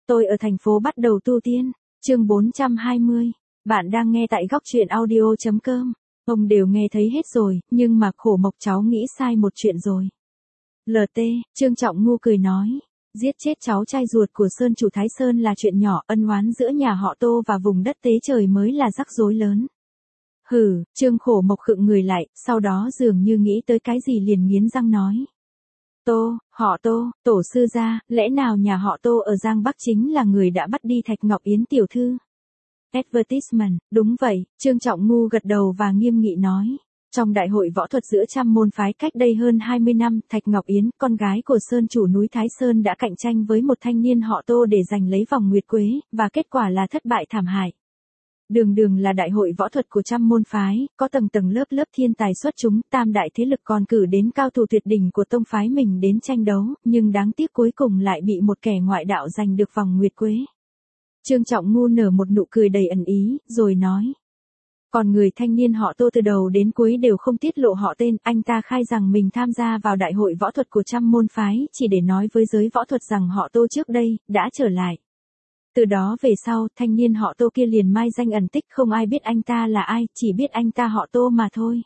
Tôi ở thành phố bắt đầu tu tiên. Chương 420. Bạn đang nghe tại góc truyện audio.com. Ông đều nghe thấy hết rồi, nhưng mà khổ mộc cháu nghĩ sai một chuyện rồi. LT, Trương Trọng Ngu cười nói. Giết chết cháu trai ruột của Sơn chủ Thái Sơn là chuyện nhỏ, ân oán giữa nhà họ Tô và vùng đất tế trời mới là rắc rối lớn. Hừ, Trương khổ mộc khựng người lại, sau đó dường như nghĩ tới cái gì liền nghiến răng nói. Tô, họ Tô, tổ sư gia, lẽ nào nhà họ Tô ở Giang Bắc chính là người đã bắt đi Thạch Ngọc Yến tiểu thư? Advertisement, đúng vậy, Trương Trọng Ngu gật đầu và nghiêm nghị nói. Trong đại hội võ thuật giữa trăm môn phái cách đây hơn 20 năm, Thạch Ngọc Yến, con gái của Sơn chủ núi Thái Sơn đã cạnh tranh với một thanh niên họ Tô để giành lấy vòng nguyệt quế, và kết quả là thất bại thảm hại. Đường đường là đại hội võ thuật của trăm môn phái, có tầng tầng lớp lớp thiên tài xuất chúng, tam đại thế lực còn cử đến cao thủ tuyệt đỉnh của tông phái mình đến tranh đấu, nhưng đáng tiếc cuối cùng lại bị một kẻ ngoại đạo giành được vòng nguyệt quế. Trương Trọng Ngu nở một nụ cười đầy ẩn ý, rồi nói. Còn người thanh niên họ Tô từ đầu đến cuối đều không tiết lộ họ tên, anh ta khai rằng mình tham gia vào đại hội võ thuật của trăm môn phái, chỉ để nói với giới võ thuật rằng họ Tô trước đây, đã trở lại. Từ đó về sau, thanh niên họ Tô kia liền mai danh ẩn tích, không ai biết anh ta là ai, chỉ biết anh ta họ Tô mà thôi.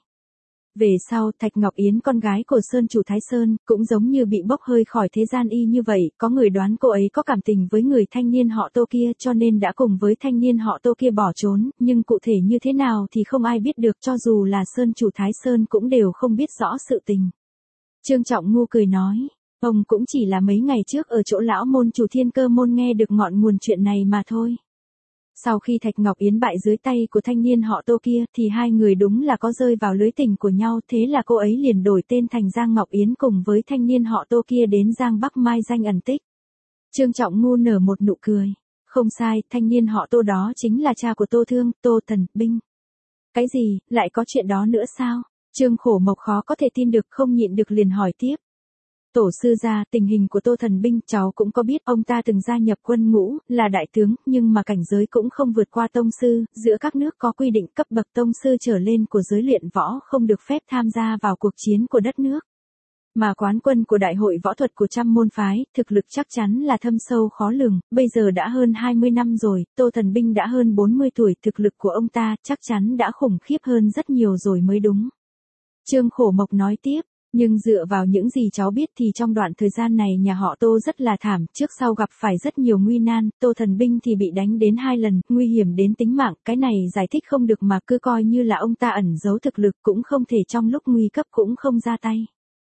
Về sau, Thạch Ngọc Yến con gái của Sơn chủ Thái Sơn, cũng giống như bị bốc hơi khỏi thế gian y như vậy, có người đoán cô ấy có cảm tình với người thanh niên họ Tô kia cho nên đã cùng với thanh niên họ Tô kia bỏ trốn, nhưng cụ thể như thế nào thì không ai biết được, cho dù là Sơn chủ Thái Sơn cũng đều không biết rõ sự tình. Trương Trọng Ngu cười nói. Ông cũng chỉ là mấy ngày trước ở chỗ lão môn chủ Thiên Cơ môn nghe được ngọn nguồn chuyện này mà thôi. Sau khi Thạch Ngọc Yến bại dưới tay của thanh niên họ Tô kia thì hai người đúng là có rơi vào lưới tình của nhau, thế là cô ấy liền đổi tên thành Giang Ngọc Yến cùng với thanh niên họ Tô kia đến Giang Bắc mai danh ẩn tích. Trương Trọng Ngu nở một nụ cười. Không sai, thanh niên họ Tô đó chính là cha của Tô Thương, Tô Thần Binh. Cái gì, lại có chuyện đó nữa sao? Trương khổ mộc khó có thể tin được, không nhịn được liền hỏi tiếp. Tổ sư gia, tình hình của Tô Thần Binh cháu cũng có biết, ông ta từng gia nhập quân ngũ, là đại tướng, nhưng mà cảnh giới cũng không vượt qua tông sư, giữa các nước có quy định cấp bậc tông sư trở lên của giới luyện võ không được phép tham gia vào cuộc chiến của đất nước. Mà quán quân của đại hội võ thuật của trăm môn phái, thực lực chắc chắn là thâm sâu khó lường, bây giờ đã hơn 20 năm rồi, Tô Thần Binh đã hơn 40 tuổi, thực lực của ông ta chắc chắn đã khủng khiếp hơn rất nhiều rồi mới đúng. Trương khổ mộc nói tiếp. Nhưng dựa vào những gì cháu biết thì trong đoạn thời gian này nhà họ Tô rất là thảm, trước sau gặp phải rất nhiều nguy nan, Tô Thần Binh thì bị đánh đến 2 lần, nguy hiểm đến tính mạng, cái này giải thích không được mà cứ coi như là ông ta ẩn giấu thực lực, cũng không thể trong lúc nguy cấp cũng không ra tay.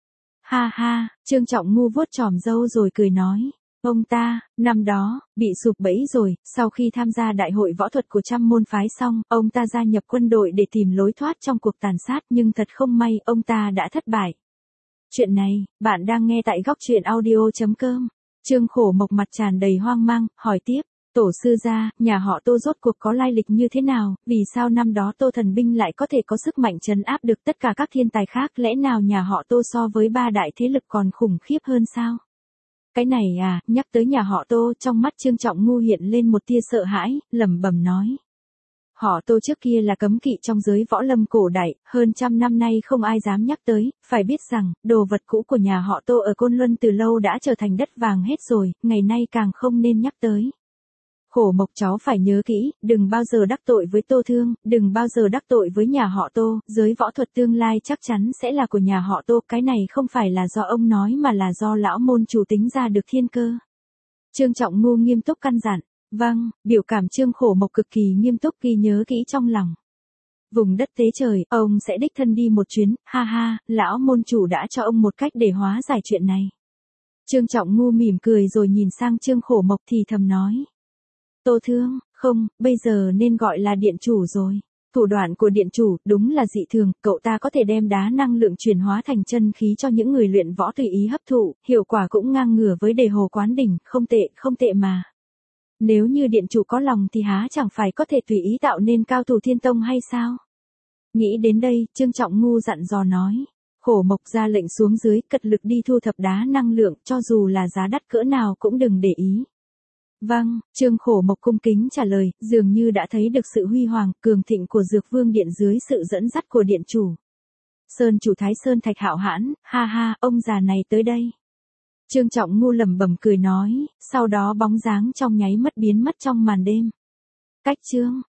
Ha ha, Trương Trọng Ngu vuốt chòm râu rồi cười nói. Ông ta, năm đó, bị sụp bẫy rồi, sau khi tham gia đại hội võ thuật của trăm môn phái xong, ông ta gia nhập quân đội để tìm lối thoát trong cuộc tàn sát, nhưng thật không may, ông ta đã thất bại. Chuyện này, bạn đang nghe tại góc truyện audio.com. Trương khổ mộc mặt tràn đầy hoang mang, hỏi tiếp. Tổ sư gia, nhà họ Tô rốt cuộc có lai lịch như thế nào, vì sao năm đó Tô Thần Binh lại có thể có sức mạnh trấn áp được tất cả các thiên tài khác, lẽ nào nhà họ Tô so với ba đại thế lực còn khủng khiếp hơn sao? Cái này à, nhắc tới nhà họ Tô, trong mắt Trương Trọng Ngu hiện lên một tia sợ hãi, lẩm bẩm nói. Họ Tô trước kia là cấm kỵ trong giới võ lâm cổ đại, hơn trăm năm nay không ai dám nhắc tới, phải biết rằng, đồ vật cũ của nhà họ Tô ở Côn Luân từ lâu đã trở thành đất vàng hết rồi, ngày nay càng không nên nhắc tới. Khổ mộc cháu phải nhớ kỹ, đừng bao giờ đắc tội với Tô Thương, đừng bao giờ đắc tội với nhà họ Tô, giới võ thuật tương lai chắc chắn sẽ là của nhà họ Tô, cái này không phải là do ông nói mà là do lão môn chủ tính ra được thiên cơ. Trương Trọng Ngu nghiêm túc căn dặn. Vâng, biểu cảm Trương khổ mộc cực kỳ nghiêm túc, ghi nhớ kỹ trong lòng. Vùng đất tế trời, ông sẽ đích thân đi một chuyến, ha ha, lão môn chủ đã cho ông một cách để hóa giải chuyện này. Trương Trọng Ngu mỉm cười rồi nhìn sang Trương khổ mộc thì thầm nói. Tô Thương, không, bây giờ nên gọi là điện chủ rồi. Thủ đoạn của điện chủ, đúng là dị thường, cậu ta có thể đem đá năng lượng chuyển hóa thành chân khí cho những người luyện võ tùy ý hấp thụ, hiệu quả cũng ngang ngửa với Đề Hồ Quán Đỉnh, không tệ mà. Nếu như điện chủ có lòng thì há chẳng phải có thể tùy ý tạo nên cao thủ thiên tông hay sao? Nghĩ đến đây, Trương Trọng Ngu dặn dò nói. Khổ mộc ra lệnh xuống dưới, cật lực đi thu thập đá năng lượng, cho dù là giá đắt cỡ nào cũng đừng để ý. Vâng, Trương khổ mộc cung kính trả lời, dường như đã thấy được sự huy hoàng, cường thịnh của Dược Vương Điện dưới sự dẫn dắt của điện chủ. Sơn chủ Thái Sơn Thạch Hạo Hãn, ha ha, ông già này tới đây. Trương Trọng Ngu lẩm bẩm cười nói, sau đó bóng dáng trong nháy mắt biến mất trong màn đêm. Cách chương.